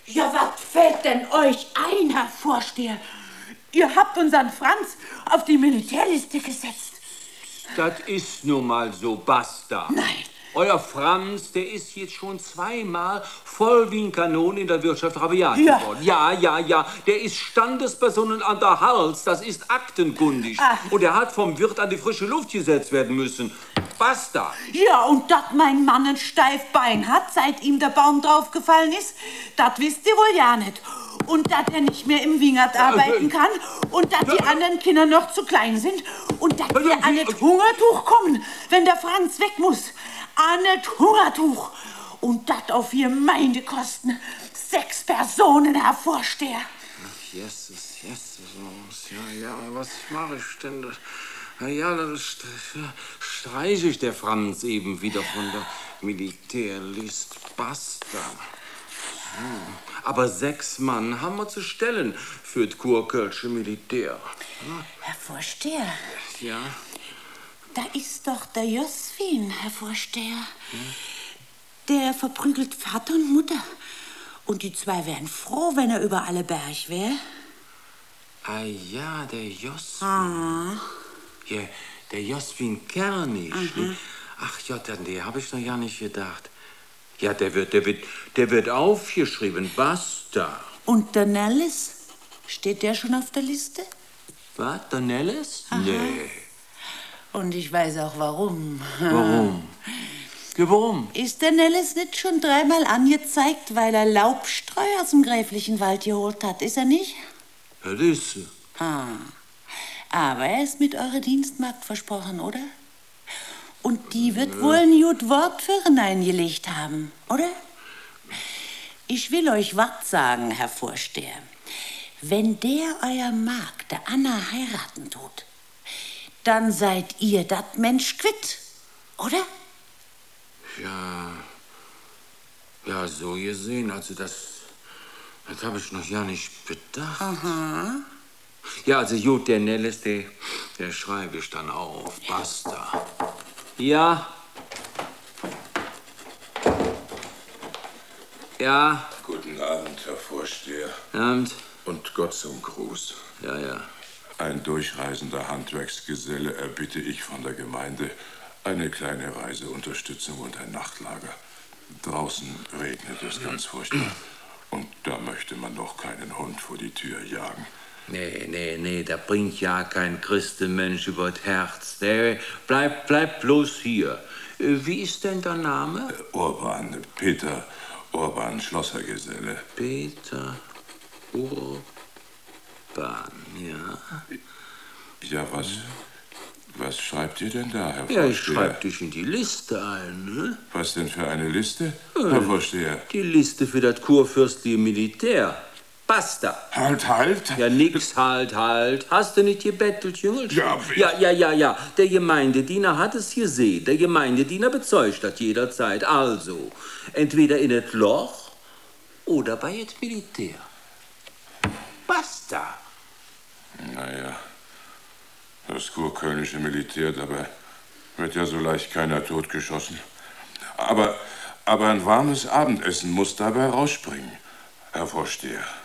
Ja, was fällt denn euch ein, Herr Vorsteher? Ihr habt unseren Franz auf die Militärliste gesetzt. Das ist nun mal so, basta. Nein. Euer Franz, der ist jetzt schon zweimal voll wie ein Kanon in der Wirtschaft rabiat geworden. Ja. Der ist Standespersonen an der Hals, das ist aktenkundig. Und er hat vom Wirt an die frische Luft gesetzt werden müssen. Basta. Ja, und dass mein Mann ein Steifbein hat, seit ihm der Baum draufgefallen ist, das wisst ihr wohl ja nicht. Und dass er nicht mehr im Wingert arbeiten kann und dass die anderen Kinder noch zu klein sind und dass wir an das Hungertuch kommen, wenn der Franz weg muss. An das Hungertuch. Und das auf Gemeindekosten. 6 Personen, Herr Vorsteher. Ach, Jesus. Ja, was mache ich denn? Ja, dann streiche ich der Franz eben wieder von der Militärlist. Basta. Aber 6 Mann haben wir zu stellen für das kurkölsche Militär. Herr Vorsteher. Ja? Da ist doch der Joswin, Herr Vorsteher. Der verprügelt Vater und Mutter. Und die 2 wären froh, wenn er über alle Berg wäre. Ah ja, der Joswin. Ja, der Joswin Kernisch. Ne? Ach ja, an den habe ich noch ja nicht gedacht. Ja, der wird aufgeschrieben. Basta. Und der Nellis? Steht der schon auf der Liste? Was, der Nellis? Nee. Und ich weiß auch, warum. Warum? Ja, warum? Ist der Nellis nicht schon 3-mal angezeigt, weil er Laubstreu aus dem gräflichen Wald geholt hat? Ist er nicht? Ja, das ist Aber er ist mit eurer Dienstmagd versprochen, oder? Und die wird wohl ein gut Wort für ihn eingelegt haben, oder? Ich will euch was sagen, Herr Vorsteher. Wenn der euer Magd, der Anna, heiraten tut, dann seid ihr dat Mensch quitt, oder? Ja, so gesehen. Also das habe ich noch ja nicht bedacht. Ja, also gut, der Nellis, der schreibe ich dann auf. Basta. Ja. Ja. Guten Abend, Herr Vorsteher. Abend. Und Gott zum Gruß. Ja. Ein durchreisender Handwerksgeselle erbitte ich von der Gemeinde eine kleine Reiseunterstützung und ein Nachtlager. Draußen regnet es ganz furchtbar. Und da möchte man doch keinen Hund vor die Tür jagen. Nee, da bringt ja kein Christenmensch über das Herz. Nee, bleib bloß hier. Wie ist denn der Name? Urban, Peter Urban, Schlossergeselle. Peter Urban, ja. Ja, was schreibt ihr denn da, Herr Vorsteher? Ja, ich schreib dich in die Liste ein, ne? Was denn für eine Liste, Herr Vorsteher? Die Liste für das kurfürstliche Militär. Basta. Halt. Ja, nix, halt. Hast du nicht gebettelt, Jüngelchen? Ja. Der Gemeindediener hat es gesehen. Der Gemeindediener bezeugt das jederzeit. Also, entweder in das Loch oder bei das Militär. Basta. Naja, das kurkölnische Militär, dabei wird ja so leicht keiner totgeschossen. Aber ein warmes Abendessen muss dabei rausspringen, Herr Vorsteher.